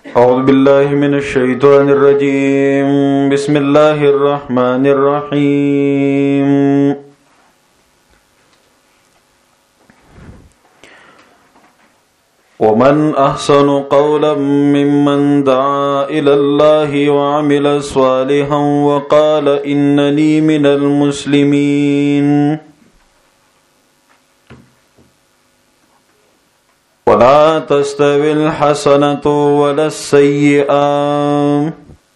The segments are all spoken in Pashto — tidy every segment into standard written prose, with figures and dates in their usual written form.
أعوذ بالله من الشيطان الرجيم بسم الله الرحمن الرحيم ومن أحسن قولا ممن دعا إلى الله وعمل صالحا وقال إنني من المسلمين ولا تستوي الحسنة ولا السيئة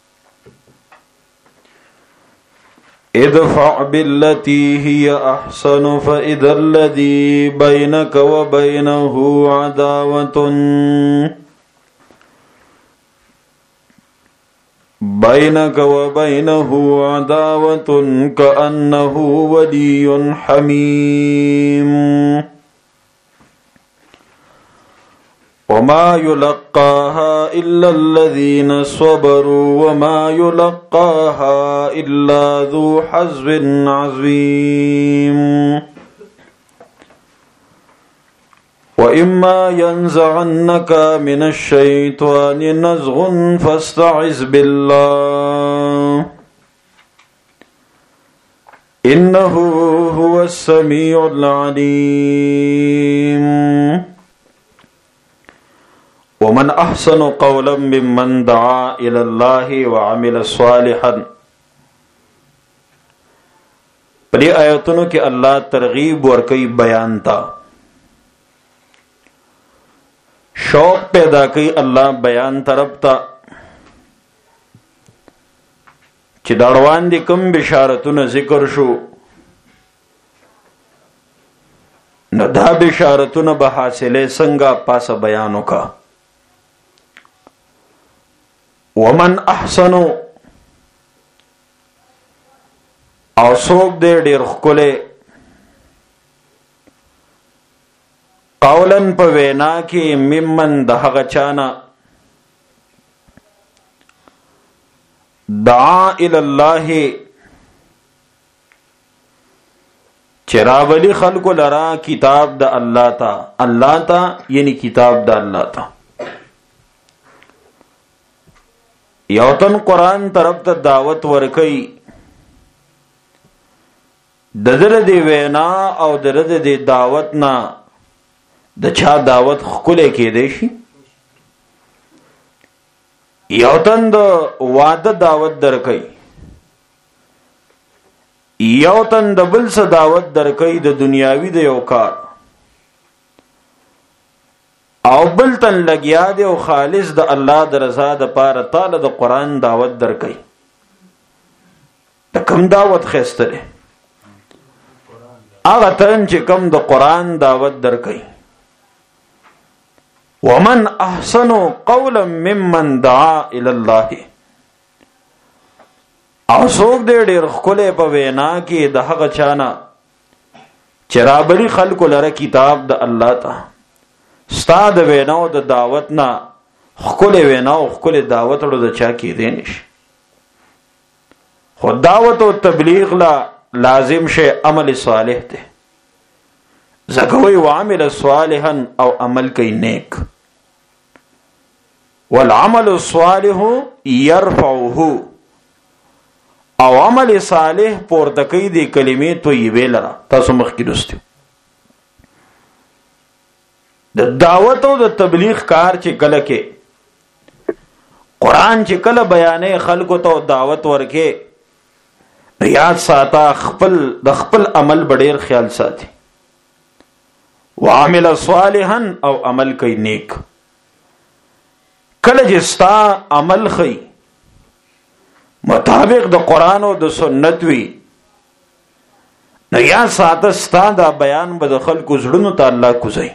ادفع بالتي هي أحسن فإذا الذي بينك وبينه عداوة كأنه ولي حميم وما يلقاها إلا الذين صبروا وما يلقاها إلا ذو حظ عظيم وإما ينزغنك من الشيطان نزغ فاستعذ بالله إنه هو السميع العليم ومن أحسن قولا ممن دعا إلى الله وعمل صالحا. پدې آیتونو کې الله ترغیب ورکوي بیان ته، شوق پیدا کوي الله بیان طرف ته چې دا روان دي کوم بشارتونه ذکر شو، نو دا بشارتونه به حاصله څنګه پاسه بیان وکا. ومن احسنو او څوک دې ډېر ښکلی قولاً په وینا کې ممن د هغه چانه دعا الی الله چې راولي خلکو لرا کتاب د الله ته یعنی کتاب د الله ته. یوتن قرآن طرف ته دعوت ورکي، د دره دی وینا او دره دی دعوت نه د چا دعوت خکله کېدی شي. یوتن د واده دعوت درکي، یوتن د بل څه دعوت درکي د دنیاوی د یو کار، او بل تن لګیا دی او خالص د الله د رضا د پاره تعالی د قرآن دعوت درکي. د کوم دعوت خسته دی؟ هغه تن چې کوم د قرآن دعوت درکي. ومن احسن قولا ممن دعا الى الله، او څوک دې ډېر ښکلی په وینا کې د هغه چانه چې رابلي خلکو لره کتاب د الله ته. ستا د ویناو د دعوت نه ښکلی وینا او ښکلی دعوت اړو د چا کېدی نشي. خو دعوت او تبلیغ لا لازم شی عمل صالح دی. ځکه وایي وعمل صالحا او عمل کوي نیک. والعمل الصالح يرفعه، او عمل صالح پورته کوي د کلمې طیبې لره. تاسو مخکې لوستي د دعوت او د تبلیغ کار چې کله کې قرآن چې کله بیانې خلکو ته دعوت ورکې، یاد ساته د خپل عمل ډېر خیال ساتي. وعمل صالحا او عمل کوي نیک. کله چې ستا عمل خي مطابق د قرآن او د سنت وي، نو یاد ساته ستا دا بیان به د خلکو زړونو ته الله کوزي.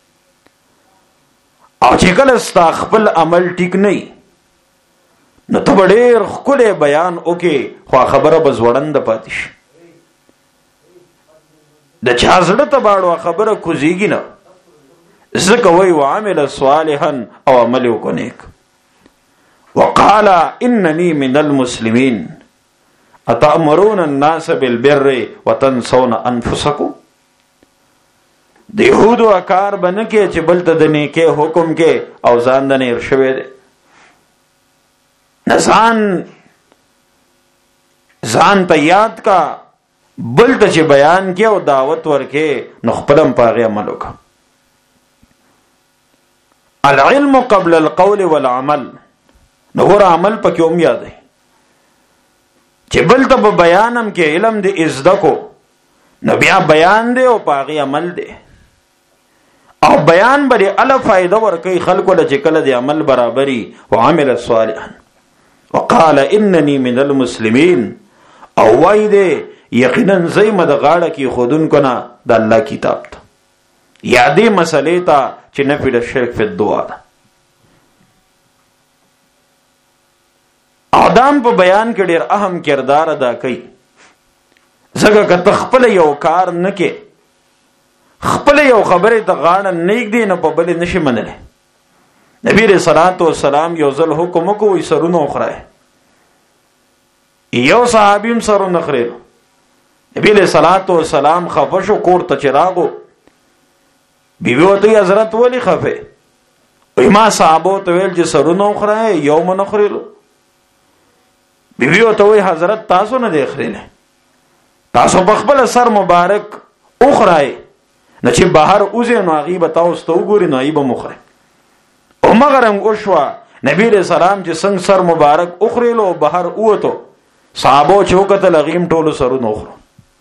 او چې کله ستا خپل عمل ټیک نه وي، نو ته به ډېر ښکلی بیان وکې، خو خبره به زوړنده پاتې شي. د چا زړه ته باړو خبره کوزیږي نه. ځکه وایي وعمل صالحا او عمل وکړه نیک. وقال انني من المسلمين اتأمرون الناس بالبر وتنسون انفسكم. د یهودو کار بنه کې چې بل ته د نیکه حکم کې او ځان د نیر شوی دی. ځان ته یاد کا، بل ته چې بیان کې او دعوت ورکې نو خپلم پاغه عمل وکړه. العلم قبل القول والعمل، نو ور عمل پکې هم یاد دی چې بل ته بیانم کې علم دې ازده کو، نو بیا بیان دی او پاغه عمل دی. او بیان بری ال فائدہ ورکې خلکو له چې کله دې عمل برابرۍ وعمل صالحا وقال انني من المسلمين، او وای دې یقینا زېمه د غاړه کې خودن کنا د الله کتاب ته یادې مسلې ته چې نفي د شرک په دعا ده. ادم په بیان کې ډېر اهم کردار ادا کوي. زګه که خپل یو کار نه کې، خپل یو خبره ته غاړه نیک دی نه په بل نشي منله. نبی رسول الله یو ځل حکم کوي سرونه خورای، یو صحابیم سرونه خوري. نبی رسول الله خفشو کور ته چراغو، بیبي وته حضرت ولی خفه؟ وای ما صحابو ته ویل چې سرونه خورای یو من خورلو. بیبي وته وای حضرت تاسو نه دی خورله، تاسو په خپل سر مبارک اخرای نه چې بهر اوزه نو غیبه تاسو ته وګورئ نو ایبه مخره. او مگرم اوشوا نبی رسول الله چې څنګه سر مبارک اخرلو بهر اوته، صحابو چوکته لغیم ټولو سرونه اخرو.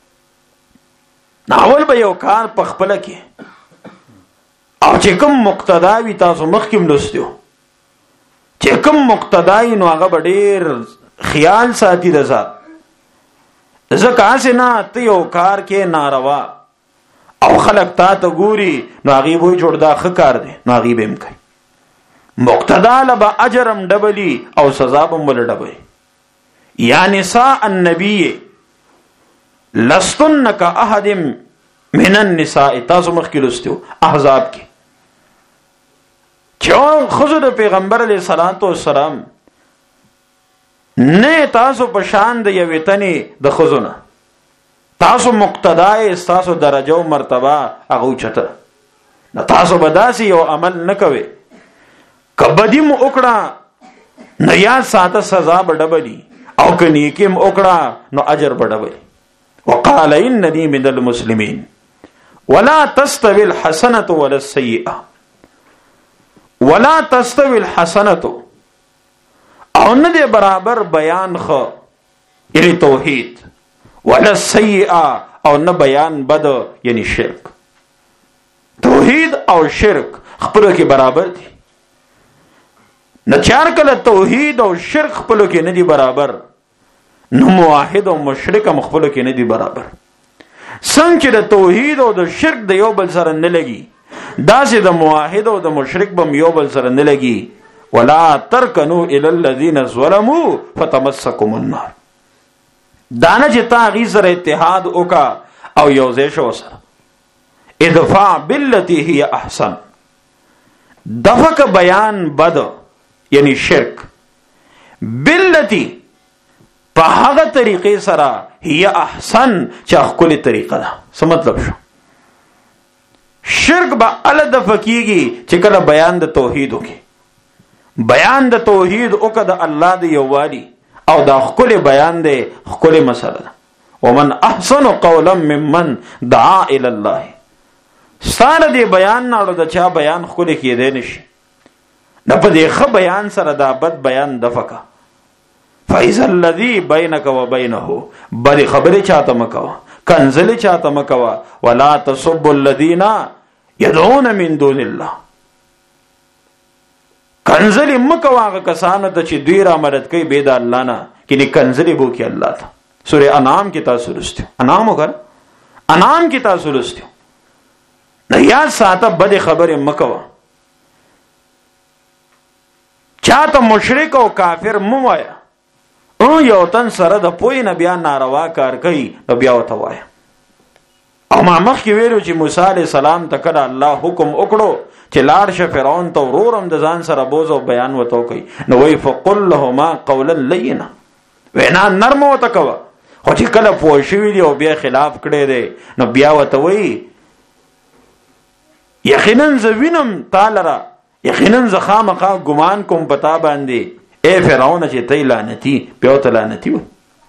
ناول به یو کار په خپل کې او چې کوم مقتداوی تاسو مخکیم لستیو، چې کوم مقتدای نو هغه ډېر خیال ساتي د ذات. ځکه اسنه ته یو کار کې ناروا او خلق تا ته ګوري نو هغه وای جوړ دا ښه کار دی نو هغه به هم کوي. مقتدا لبا اجرم ډبلی او سزا به مل ډبلی. یا نساء النبی لستن كأحد من النساء، تاسو مخکې لستو احزاب کې چې خزر پیغمبر علیه الصلاۃ والسلام نه تاسو په شان د یوې تنې د خزونه، تاسو مقتدای تاسو درجه او مرتبه هغه چته نه، تاسو به داسې یو عمل نه کوي کبدیم وکړه نه یا ساته سزا به ډبلی او کني کېم وکړه نو اجر به ډبلی. وقال انني من المسلمين ولا تستوي الحسنه ولا السيئه، ولا تستوي الحسنه او نه دی برابر بیان خو یعنی توحید، ولا السيئه او نه بیان بد یعنی شرک. توحید او شرک خپل کې برابر دي. نه چار کله توحید او شرک خپل کې نه دي برابر، نو موحد او مشرک مخبل کې نه دي برابر. څنګه د توحید او د شرک د یو بل سره نه لګي، داسې د موحد او د مشرک بم یو بل سره نه لګي. ولا ترکنوا الى الذين ظلموا فتمسكم النار، دانه چې تا غي سره اتحاد وکا او یو ځای شو سره ادفع بالتي هي احسن، دفق بیان بد یعنی شرک، بالتي په هغه طریقې سره هي احسن چې خپل طریقه ده. څه مطلب شو؟ شرک به ال د فقېږي چې کله بیان د توحید وکي، بیان د توحید وکړه د الله د یووالي او د خپل بیان دی خپل مسله ده. ومن احسن قولا ممن دعا الى الله، ساره دی بیان نه د چا بیان خپل کې دی نشي نه په دې ښه بیان سره دا بد بیان دفقه. فاذا الذي بينك وبينه، بری خبره چاته مکوا، کنزل چاته مکوا. ولا تسبوا الذين يدعون من دون الله، کنزل مکوا هغه کسانو ته چې دوی را مدد کوي بيد الله نه، کله کنزل بو کې الله ته. سوره انعام کې تاسو لستو، انعام وکړه، انعام کې تاسو لستو. نه یا ساته بد خبره مکوا، چاته مشرک او کافر مو وایا. او یو تن سره د پوی نه بیا ناروا کار کوي نو بیا وته وای. او ما مخکې ویلو چې موسی علیہ السلام ته کړه الله حکم وکړو چې لاړ شه فرعون ته ورورم د ځان سره بوز او بیان وته کوي، نو وی فقل لهما قولا لینا، وینا نرم وته کوه. خو چې کله پوه شوی دی او بیا خلاف کړی دی نو بیا وته وی یقینا زوینم تعالی را، یقینا زخامخا ګمان کوم پتا باندې اے فرعون چې ته لعنتی په ته لعنتی و.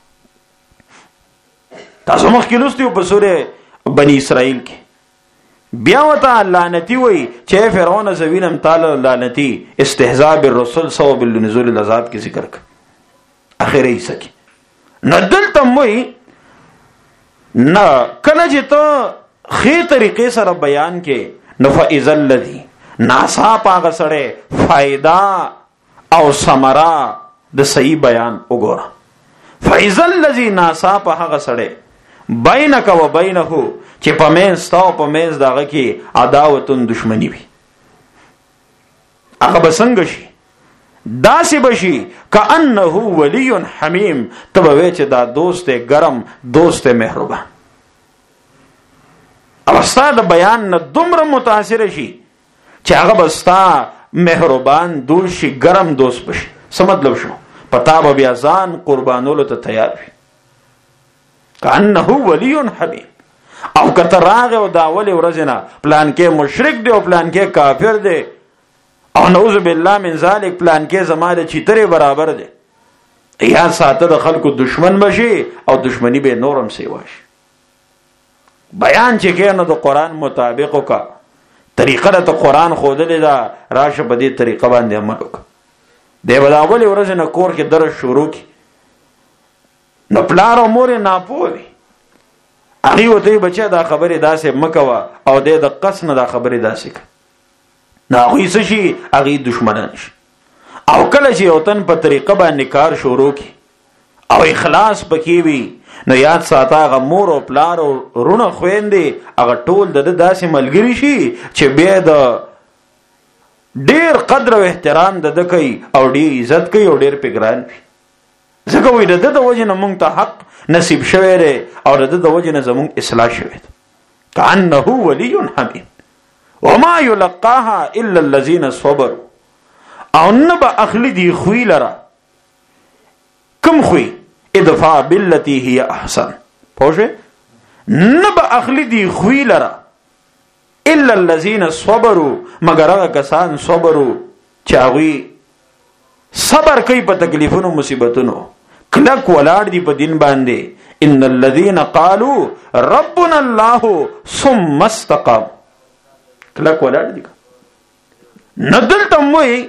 تاسو مخکې لوستیو په سوره بنی اسرائیل کې بیا وته لعنتی وای چې فرعون زوینم تعالی لعنتی استهزاء بالرسل سبب لنزول العذاب کی ذکر کړ اخر یې سکی نو دلته وای نه کله چې ته خې طریقې سره بیان کې نو فاذا الذی ناسا پاغه سره فائدہ او ثمره د صحیح بیان وګوره. فاذا الذی ناسا پاغه سره بینک و بینه چې پمنس تا او پمنس داغه کې عداوتون دشمنی وي هغه بسنګ شي داسې بشي کأنه ولی حمیم تبه وی چې دا دوست ګرم دوست مهربان او استاد بیان نه دومره متاثر شي چې هغه بستا مهربان دوست شي ګرم دوست بشي. څه مطلب شو؟ پتا به بیا ځان قربانولو ته تیار وي کأنه ولی حمیم. او کته راغه او دا ولې ورځنه پلان کې مشرک دی او پلان کې کافر دی او نعوذ بالله من ذلک پلان کې زماده چیتره برابر دی یا ساته د خلکو دشمن بشي او دشمنی به نورم سیواش. بیان چې کینو د قران مطابق کا طریقه د قران خودلې دا راشه په دې طریقه باندې عمل وک دی بلاول ورځنه کور کې درس شروع کی نو پلار او مور نه پوي هغه وته بچا دا خبره داسې مکوا او د قص نه دا خبره داسې ک نه هغه څه شي هغه دشمنان شي او کله چې وطن په طریقه باندې کار شروع کی او اخلاص پکې وي نو یاد ساته هغه مور او پلار او رونه خويندې هغه ټول د داسې ملګری شي چې به د ډیر قدر او احترام د کوي او ډیر عزت کوي او ډیر پګران وي. ځکه وې د وجه نه مونږ ته حق نصیب شوی دی او د وجه نه زمونږ اصلاح شوی دی. کأنه ولی حمیم وما یلقاها الا الذین صبروا او نبا اخلی دی خوی لرا کم خوی ادفع باللتی هی احسن پوشه نبا اخلی دی خوی لرا الا الذین صبروا مگر هغه کسان صبروا چاوی صبر کوي په تکلیفونو مصیبتونو کلک ولاړ دی په دین باندې. ان الذين قالوا ربنا الله ثم استقاموا کلک ولاړ دی ندل تموي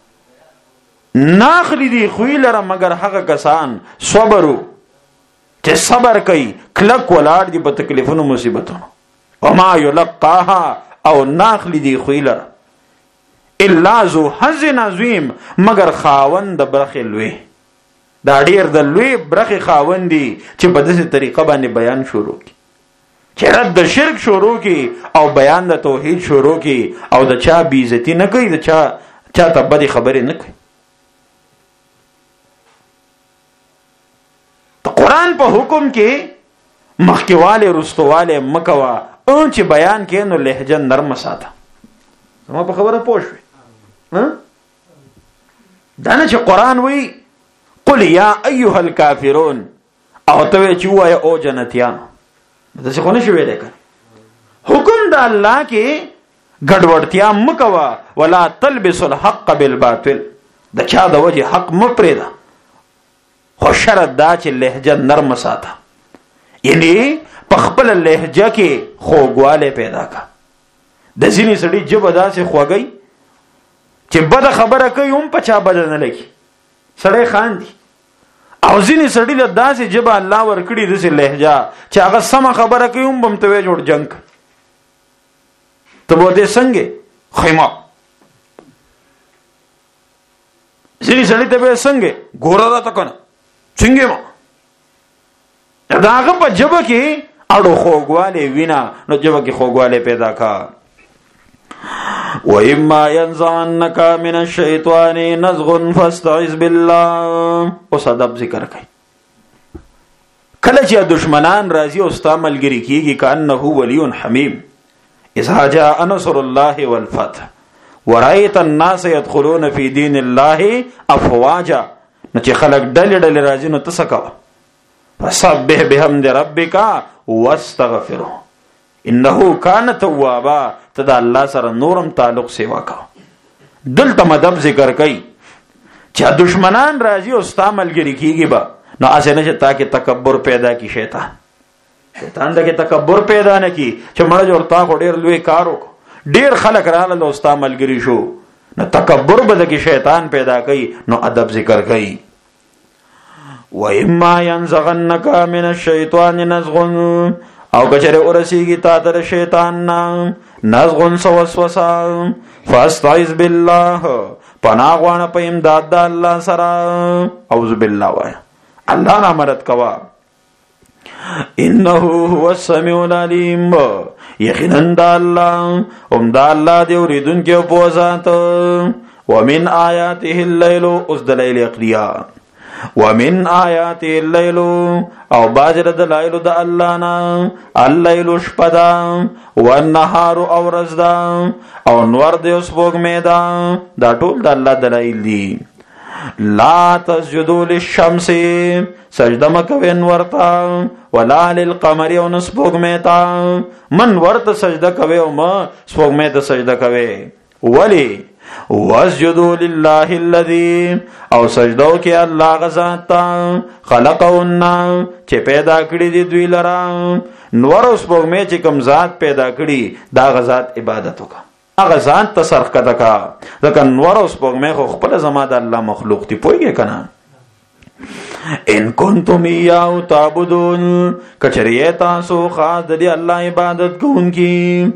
ناخلی دی خوی لره مگر هغه کسان صبرو چې صبر کوي کلک ولاړ دی په تکلیفونو مصیبتونو. وما يلقاها او ناخلی دی خوی لره الا ذو حظ عظیم مگر خاوند د برخه لوی دا ډیر د لوی برخه خاوند دی چې په داسې طریقه باندې بیان شروع کی چې رد د شرک شروع کی او بیان د توحید شروع کی او د چا بی عزتی نه کوي د چا ته بدی خبرې نه کوي. ته قران په حکم کې مخکواله رستواله مکوا او چې بیان کې نو لهجه نرم ساته. زما په خبره پوښوي دانه چې قران وی قل یا ایها الکافرون او ته چې وای او جنتیان دا څه خونه شوی دی حکم د الله کې ګډوډتیا مکوا ولا تلبسوا الحق بالباطل د چا د وجه حق مپریدا خو شرط دا چې لهجه نرم ساته یعنی په خپل لهجه کې خوږواله پیدا کا. د ځینې سړي جبه داسې خوږی چې بد خبره کوي هم په چا بد نه لګي سړی خاندي او ځینې سړي له داسې جبه الله ورکړي داسې لهجه چې هغه سمه خبره کوي هم بم ته جوړ جنگ ته بوته څنګه خیمه ځینې سړي ته به څنګه ګوره را تکنه څنګه ما دا هغه په جبه کې اړو خوږواله وینا نو جبه کې خوږواله پیدا کا. وَإِمَّا يَنزَغَنَّكَ مِنَ الشَّيْطَانِ نَزْغٌ فَاسْتَعِذْ بِاللَّهِ اوس ادب ذکر کوي کله چې دشمنان راځي او ستا ملګری کیږي کأنه ولی حمیم اذا جاء نصر الله والفتح ورأيت الناس يدخلون في دين الله افواجا نو چې خلک ډلې ډلې راځي نو تاسو کوه فسبح بحمد ربك واستغفره انه کان توابا تدا الله سره نورم تعلق سیوا کا. دلته مدب ذکر کوي چې دشمنان راځي او ستا ملګری کیږي به نو اسنه چې تا کې تکبر پیدا کی شیطان دغه تکبر پیدا نه کی چې مړ جوړ تا خو ډیر لوی کارو ډیر خلک رااله نو ستا ملګری شو نو تکبر به دغه شیطان پیدا کوي نو ادب ذکر کوي و اما ينزغنك من الشيطان نزغ او کچره ورسیږي تا تر شیطان نا نزغ وسوسه فاستعذ بالله پناه غواړه په امداد د الله سره اعوذ بالله وای الله نه مدد کوا انه هو السميع العليم یقینا د الله دی اوریدونکو په ذات ومن آیاته الليل اوس دلایل عقلیه ومن آیاته الليل او باجر دلایل د الله نا الليل شپدا والنهار او رزدا او نور د سپوږمۍ دا ټول د الله دلایل دي لا تسجدوا للشمس سجده مکوي ورتا ولا للقمر او سپوږمۍ ته من ورته سجده کوي او ما سپوږمۍ ته سجده کوي ولی واسجدوا لله الذي او سجدو کې الله غزاد خلقهن چې پیدا کړی دي دوی لرا نور اوس په مې چې کوم ذات پیدا کړی دا غزاد عبادت وکړه هغه ځان ته صرف کړه کا ځکه نور اوس په مې خو خپل زما د الله مخلوق دی پويږي کنه ان کنتم یاو تعبدون کچریه تاسو خاص دی الله عبادت کوونکی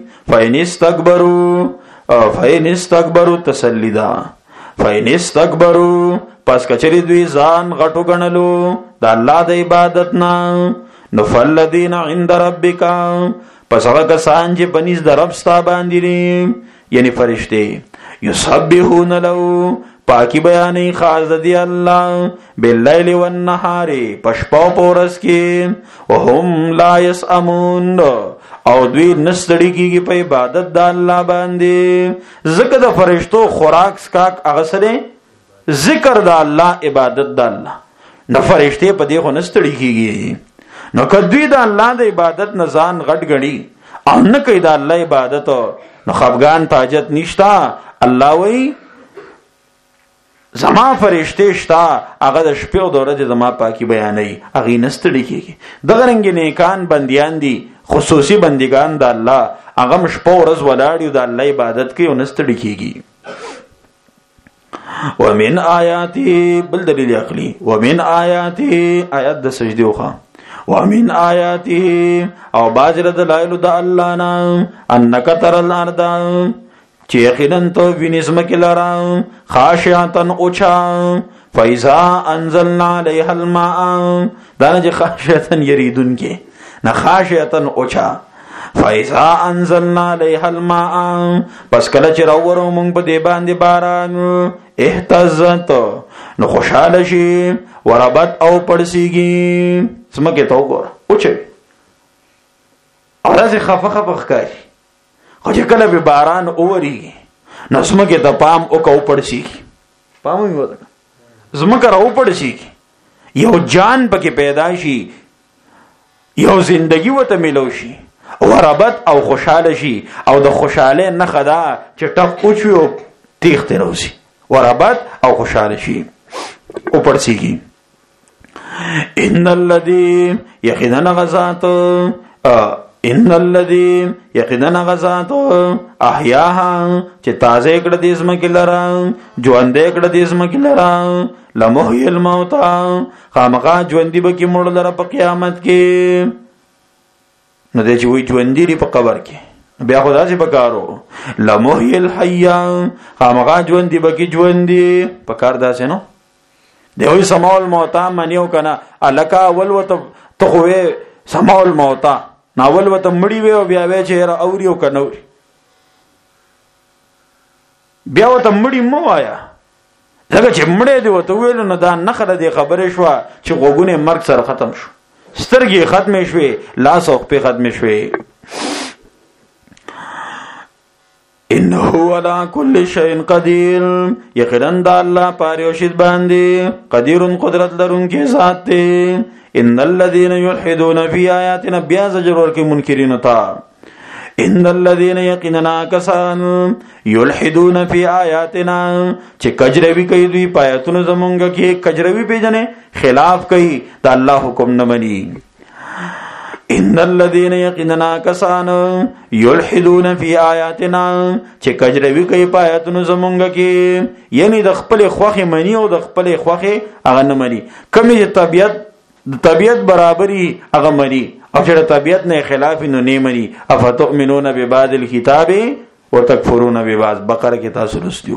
فین استکبروا تسلیدا فین استکبروا پس کچری دوی ځان غټو غنلو د الله د عبادت نه نو فالذین عند ربک پس هغه کسان چې بنیز د رب ستا باندې یعنی فرشته یسبحون له پاکی بیانی خاص دی الله باللیل والنهار پشپاو پورس کې وهم لا یسامون او دوی نستړي کیږي په عبادت د الله باندې ذکر د فرشتو خوراک سکاک هغه سره ذکر د الله عبادت د الله نو فرشته په دې خو نستړي کیږي نو کدوې د الله د عبادت نه ځان غټ غړي او نه کوي د الله عبادت نو خفغان تاجت نشتا الله وی زما فرشته شتا هغه د شپې او د ورځې زما پاکي بیانوي هغه نستړي کیږي دغه رنګ نیکان بنديان دي خصوصي بندگان د الله هغه شپه ورځ ولاړ د الله عبادت کوي او نستړي کیږي ومن آیاته بل دلیل عقلی ومن آیاته آیات د سجده وخا ومن آیاته او باجر دلائل د الله نا انک تر الارض چې یقینا تو وینځم کلرا خاشعتن اوچا فاذا انزلنا عليها الماء دانه خاشعتن یریدون کې نخاشعتن اوچا فاذا انزلنا عليها الماء پس کله چې راورو مونږ په دې باندې باران اهتزت نو خوشاله شي وربت او پړسیږي سمکه تو ګور اوچه اورازه خفخه بخکاری خو چې کله به باران اوري نو سمکه ته پام او کو پړسیږي پام یې وته زمکه راو پړسیږي یو جان پکې پیدا شي یو زندگی وته ملو شي وربت او خوشاله شي او د خوشاله نه خدا چې ټک اوچو تیغ تروسی وربت او خوشاله شي او پړسیږي ان الذي يقينا غزات احیاها چې تازه کړه د اسم کلرا ژوند کړه د اسم کلرا لمحی الموت خامخا ژوند به کی مړ لره په قیامت کې نو دې چې وی ژوند دی په قبر کې بیا خدا سي پکارو لمحی الحی خامخا ژوند به کی ژوند دی پکار داسې نو دی وی سماول موت منیو کنه الکا اول وت تخوي سماول موت ناول وته مړی وی او بیا وی چې را اوريو کنه بیا وته مړی مو آیا لکه چې مړی دی وته ویل نو دا نخره دی خبره شو چې غوګونه مرګ سره ختم شو سترګې ختم شوي لاس او په ختم شوي انه على كل شيء قدير یقینا د الله پاره او شید باندې قدیر قدرت لرونکی ذات دی ان الذين يلحدون في آياتنا بیا زجر ورکی منکرین تا ان الذين يقيننا کسان يلحدون في آیاتنا چې کجروي کوي دوی پایتونو زمونږ کې کجروي پیژنې خلاف کوي د الله حکم نه مني. ان الذين يقيننا کسان يلحدون في آیاتنا چې کجروي کوي پایتونو زمونږ کې یعنی د خپل خوخه مني او د خپل خوخه هغه نه مني. کومه طبيعت برابرۍ هغه مني او چې طبيعت نه خلاف نو نه مني. افتؤمنون ببعض الكتاب وتكفرون ببعض. بقره کې تاسو لوستیو.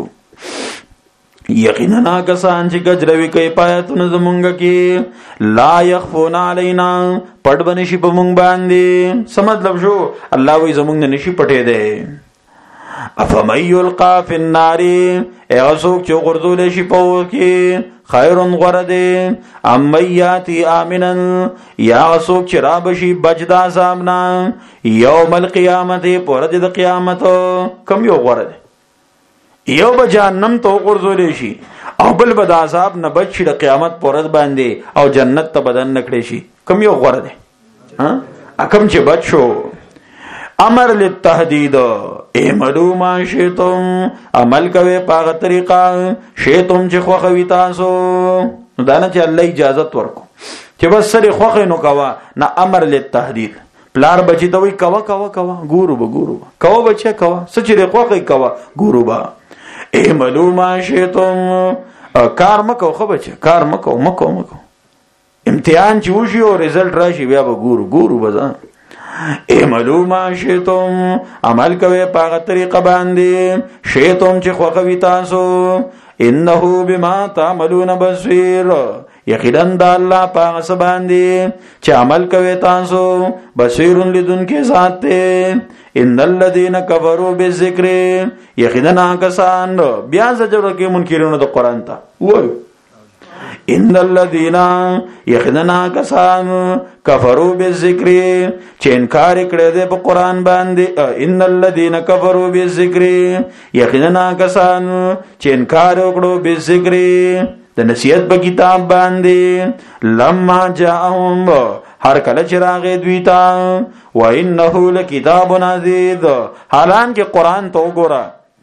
یقینا کسان چې کجروي کوي پایتونه زمونږ کې لا يخفون علينا پټ بنشي په مونږ باندې. څه مطلب شو؟ الله وي زمونږ نه نشي پټې ده. افمن يلقى في النار اغسوک چې غرزول شي په اور کې خیر غرده ام یاتی آمنا یا غسوک چې را بشي بجدا عذابنا یوم القیامت پرد د قیامت. کم یو غرده؟ یو به جهنم ته غرزول شي او بل به د عذاب نه بچ شي د قیامت پرد باندې او جنت ته بدن نکړي شي. کم یو غرده؟ ها اکم چې بچ شو. امر للتهدید اعملوا ما شئتم عمل کوي پاغه طریقه شئتم چې خوخوي تاسو. دا نه چې الله اجازه ورکو چې بس سره خوخه نو کوا نه. امر للتهدید پلار بچی ته وی کوا کوا کوا ګورو به ګورو کوا بچا کوا سچره خوخه کوا ګورو با. اعملوا ما شئتم کار مکو خو بچ کار مکو امتحان چې وشي او رزلټ راشي بیا به ګورو بزا. اعملوا ما شئتم عمل کوي پاغه طریقه باندې شئتم چې خوخوي تاسو. انه بما تعملون بصير یقینا د الله پاغه سباندې چې عمل کوي تاسو بصیر لدونکو ذات ته. ان الذين كفروا بالذکر یقینا کسان بیا زجر کې منکرونه د قران ته وایي. ان الذين یقینا کسان کفروا بالذکر چې انکار کړی دی په قران باندې. ان الذين كفروا بالذکر یقینا کسان چې انکار وکړو بالذکر د نصیحت په کتاب باندې. لما جاءهم هر کله چې راغی دوی ته وانه لکتاب عزیز حالان کې قران ته وګوره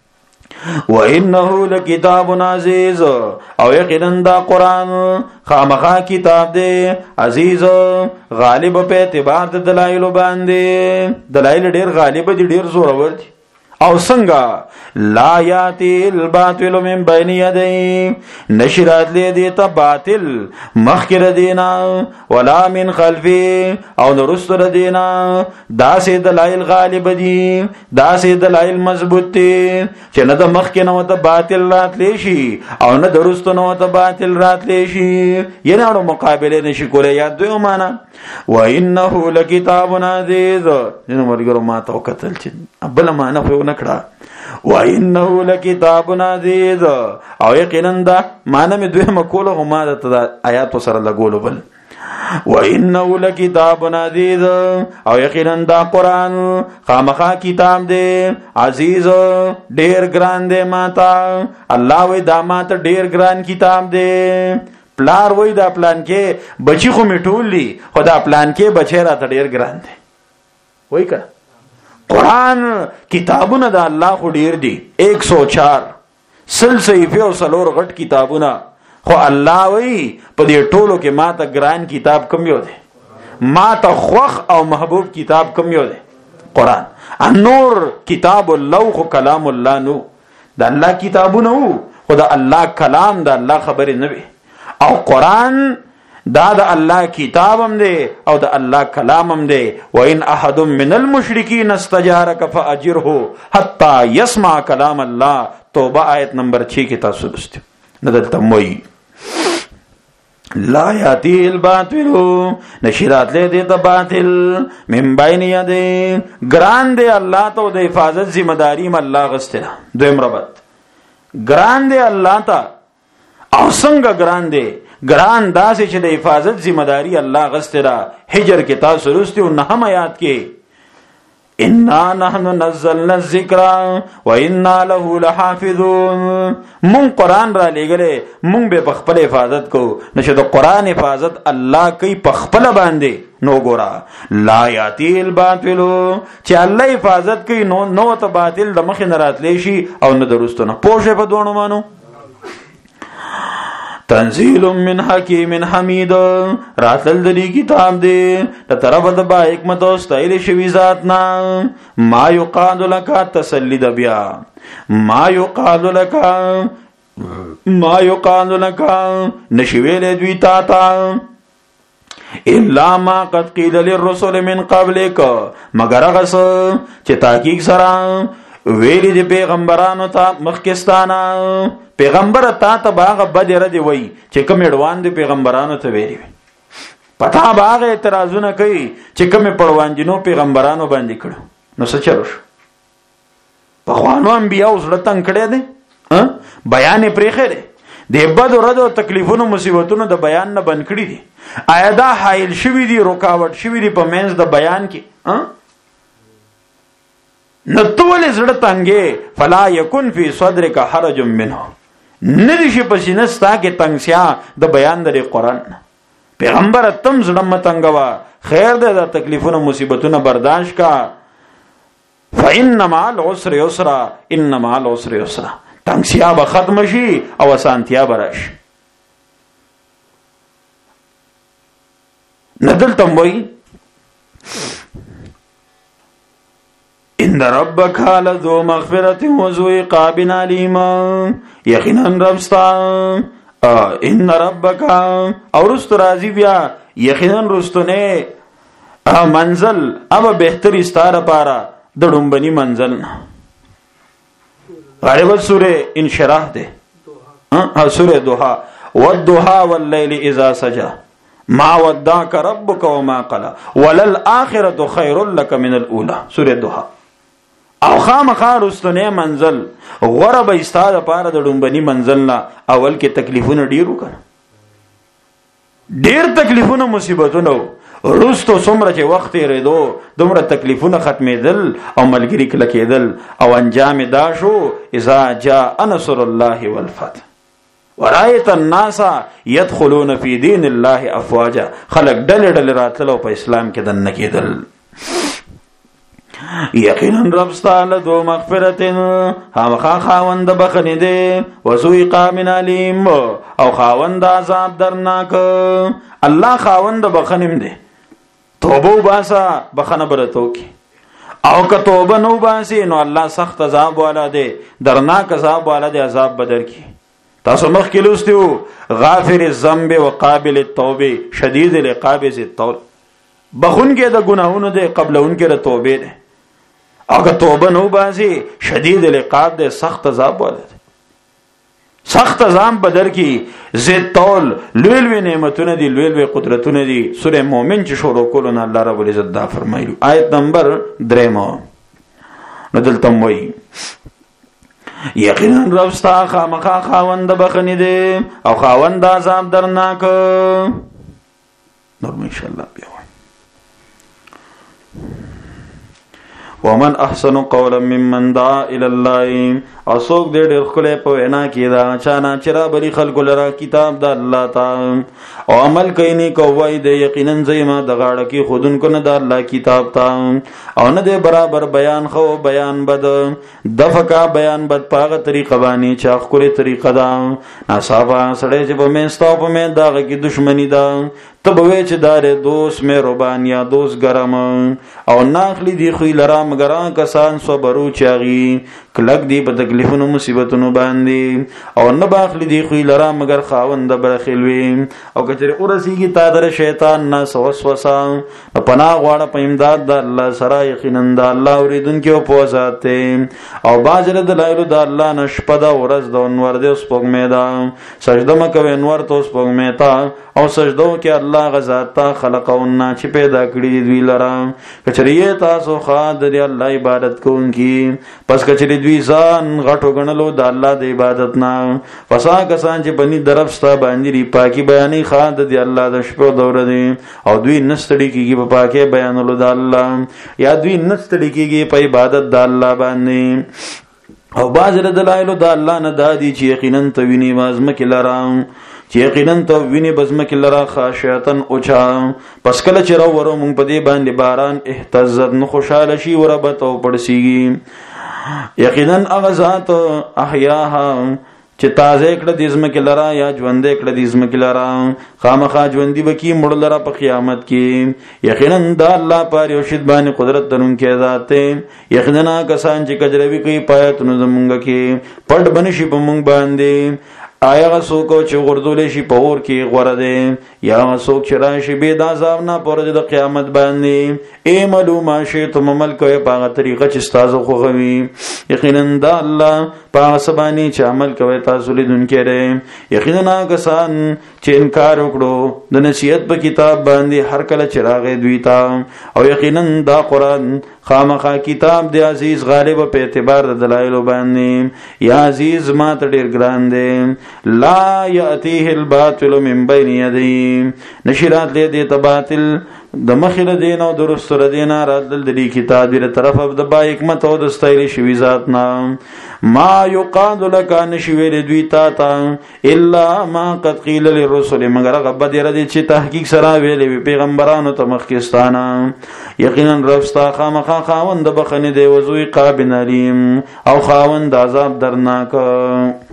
وانه لکتاب عزیز او یقینا دا قران خامخا کتاب دی عزیز غالب په اعتبار د دلایل باندې. دلایل ډیر غالب دي ډیر زورور دي. او څنګه لا یاتی الباطل من بین یدی نشرات لی تا باطل مخکر دینا ولا من خلفی او نرستر دینا. دا سی دلائل غالب دی دا سی دلائل مضبوط دی چې نه د مخکې نو ته باطل رات لیشي او نه درستو نو ته باطل رات لیشي. یعنی اړو مقابله نشي کولای. یاد دوی معنا وانه لکتاب عزیز نو مرګرو ما تو قتل چې بل معنا خو نکړه وانه لکتاب عزیز او یقینا دا معنا می دوی مکول هم ما د آیات سره لګول بل. وانه لکتاب عزیز او یقینا دا قران خامخا کتاب دی عزیز ډیر ګران دی ماتا. الله وی دا ماته ډیر ګران کتاب دی. پلار وای دا پلان کې بچی خو میټولی خدا پلان کې بچی را ته ډیر ګران دی. وای کړه قرآن کتابونه د الله خو ډیر دي 104 صحیفه او سلور غټ کتابونه خو الله وی په دې ټولو کې ماته ګران کتاب کم یو دی. ماته خوخ او محبوب کتاب کم یو دی قرآن. النور کتاب الله خو کلام الله نو د الله کتابونه وو خو د الله کلام د الله خبرې نه وي. او قرآن دا د الله کتاب هم دی او د الله کلام هم دی. وان احد من المشرکین استجارک فاجره حتى يسمع كلام الله. توبه آیت نمبر 6 کې تاسو لوستئ. ندلته موي لا یاتی الباطل نشرات له دې ته باطل من بین یده ګران دی الله ته د حفاظت ذمہ داری م الله غسته. دویم ربط ګران دی الله ته او څنګه ګران دی ګران داسې چې د حفاظت ذمہ داری الله غسته. حجر کې تاسو لوستئ 9 آیات کې انا نحن نزلنا الذکر وانا له لحافظون. مون قرآن را لګلې مون به په خپل حفاظت کو. نشه د قرآن حفاظت الله کوي په خپل باندې. نو ګورا لا یاتی الباطل چې الله حفاظت کوي نو ته باطل د مخ نه راتلی شي او نه درستونه. پوښه په دوه مانو. تنزیل من حکیم حمید راتل دلی کتاب دی د طرف د با حکمت او استایل شوی ذات نا. ما یقال لک تسلی د بیا ما یقال لک نشویل دوی تا تا الا ما قد قیل للرسل من قبلک مگر غس چې تحقیق سره ویلی دی پیغمبرانو تا مخکستانا. پیغمبر تا ته باغ بدر دی وای چې کوم اډوان دی پیغمبرانو ته ویلی پتا باغ اعتراضونه کوي چې کوم پړوان جنو پیغمبرانو باندې کړو. نو څه چلوش په خوانو انبیاء زړه تنگ کړي دي بیان پرېخه دي د بد رد او تکلیفونو مصیبتونو د بیان نه بند کړي دي. آیا دا حایل شوی دي رکاوټ شوی دي په منځ د بیان کې نتول زړه تنګي فلا یکن فی صدرک حرج منه ندیش پسینستا کې تنگسیا د بیان د قرآن. پیغمبر تم زړه متنګوا خیر دې د تکلیفونو مصیبتونو برداشت کا. فإنما العسر یسرا انما العسر یسرا. تنگسیا به ختم شي او اسانتیا برش. ندل تموي ان ربک لذو مغفرت وذو عقاب علیم. یقینا ربستا ان ربک اور رست راضی بیا یقینا رستونه منزل اب بهتر استاره پارا د ډومبني منزل غالبا سوره انشراح ده سوره دوحا والضحى والليل اذا سجى ما ودعك ربك وما قلى وللآخرة خير لك من الاولى. سوره دوحا. او خامخا رستنه منزل غره به استاد پاره د ډومبني منزل نه اول کې تکلیفونه ډیرو کړه. ډیر تکلیفونه مصیبتونه رستو څومره چې وخت یې ریدو دومره تکلیفونه ختمېدل او ملګری کله کېدل او انجام دا شو اذا جاء نصر الله والفتح ورایت الناس يدخلون في دين الله افواجا. خلق ډلې ډلې راتلو په اسلام کې دنه کېدل. یقینا رب ستاله دو مغفرتن همخا خاوند بخنی دے وذو عقاب علیم او خاوند عذاب درناک. الله خاوند بخنیم دے توبه باسا بخنه برتو کی او که توبه نو باسی نو الله سخت عذاب والا دے درناک عذاب والا دے عذاب بدر کی. تاسو مخ کې لوستیو غافر الذنب وقابل التوبه شدید العقاب ذی الطول. بخون کې د ګناہوں دے قبلون کې د توبه دے اگر توبه نو باسي شدید العقاب دے سخت عذاب والا دے. سخت عذاب بدر کی زید طول لوی نعمتونه دي لوی قدرتونه دي. سوره مومن چې شروع کولو نه الله رب العزت دا فرمایلی آیت نمبر 3 نو دلته وایي یقینا رب ستا خامخا خاوند بخنی دے او خاوند عذاب درناک. نور ان شاء الله بیا ومن احسن قولا ممن دعا الى الله. اسوک دې ډېر خلې په وینا کې دا چانا چر بلی خلق لرا کتاب د الله تعالی او عمل کینی کوي د یقینا زېما د غاړه کې خودن کو نه د الله کتاب تا او نه د برابر بیان خو بیان بد دفقا بیان بد پاغه طریقه باندې چا خوري طریقه دا ناصابه سړې چې په منستاو په من داغه کې دشمنی دا تب وی چې دار دوست مې ربان یا دوست ګرم او ناخلی دی خو لرا مګران کسان صبرو چاغي کلک دی په تکلیفونو مصیبتونو باندې او نه باخلی دی خو لرا مګر خاوند برخلوي او کچره ورسیږي تا در شیطان ناس وسوسه پناه غواړه په امداد د الله سره یقینا د الله اوریدونکو په ذاته او باجر د لایلو د الله نشپدا ورځ د انور د سپوږمې دا سجده مکوي انور ته سپوږمې تا او سجدو کې الله غزاتا خلقونا چې پیدا کړی دوی لرا کچری تاسو خاد دی الله عبادت کوونکی پس کچری دوی ځان غټو غنلو د الله د عبادت نه. فسا کسان چې بني درب ستا باندې ری پاکي بیانې خان د الله د شپو دوره دي او دوی نستړي کیږي په پاکي بیانولو د الله، یا دوی نستړي کیږي په عبادت د الله باندې. او باز د دلایل د الله نه دادي چې یقینا تویني مازمکه لرام، چې یقینا ته ویني بزمکه لرا خاشعتن اوچا. پس کله چې راو ورو مونږ په دې باندې باران اهتزت نو خوشاله شي وربت او پړسیږي. یقینا هغه ذات احیاها چې تازه کړه د زمکه لرا یا ژوند کړه د زمکه لرا، خامخا ژوندۍ بکی مړ لرا په قیامت کې. یقینا د الله پر یو شید باندې قدرت درونکې ذات دی. یقینا کسان چې کجروي کوي پایتونو زمونږ کې پټ بنشي په مونږ باندې. آیا غسوک چې غردول شي په اور کې غوړه دي، یا غسوک چې راشي به د عذاب نه پرځ د قیامت باندې. ای معلومه شي ته عمل کوي په هغه طریقه چې تاسو خوغوي. یقینا د الله په سبانی چې عمل کوي تاسو لیدونکي لري. یقینا کسان چې انکار وکړو د نصیحت په کتاب باندې هر کله چې راغی دوی ته، او یقینا دا قرآن خامخا کتاب دی عزیز غالب په اعتبار د دلایل باندې. یا عزیز ما ته ډیر ګران دی. لا یاتیه الباطل من بین یدیه، نشرات له دې ته باطل د مخله دین او درست ر دین راتل د دې کتاب دی طرف د با حکمت او د استایل شوی ذات نام. ما یقاد لک نشویل دوی تا الا ما قد قیل للرسل، مگر غبد ردی چې تحقیق سره ویلې پیغمبرانو ته مخکستانه. یقینا ربستا خامخا خاوند بخنه دی وذوی قابن علیم او خاوند عذاب درناک.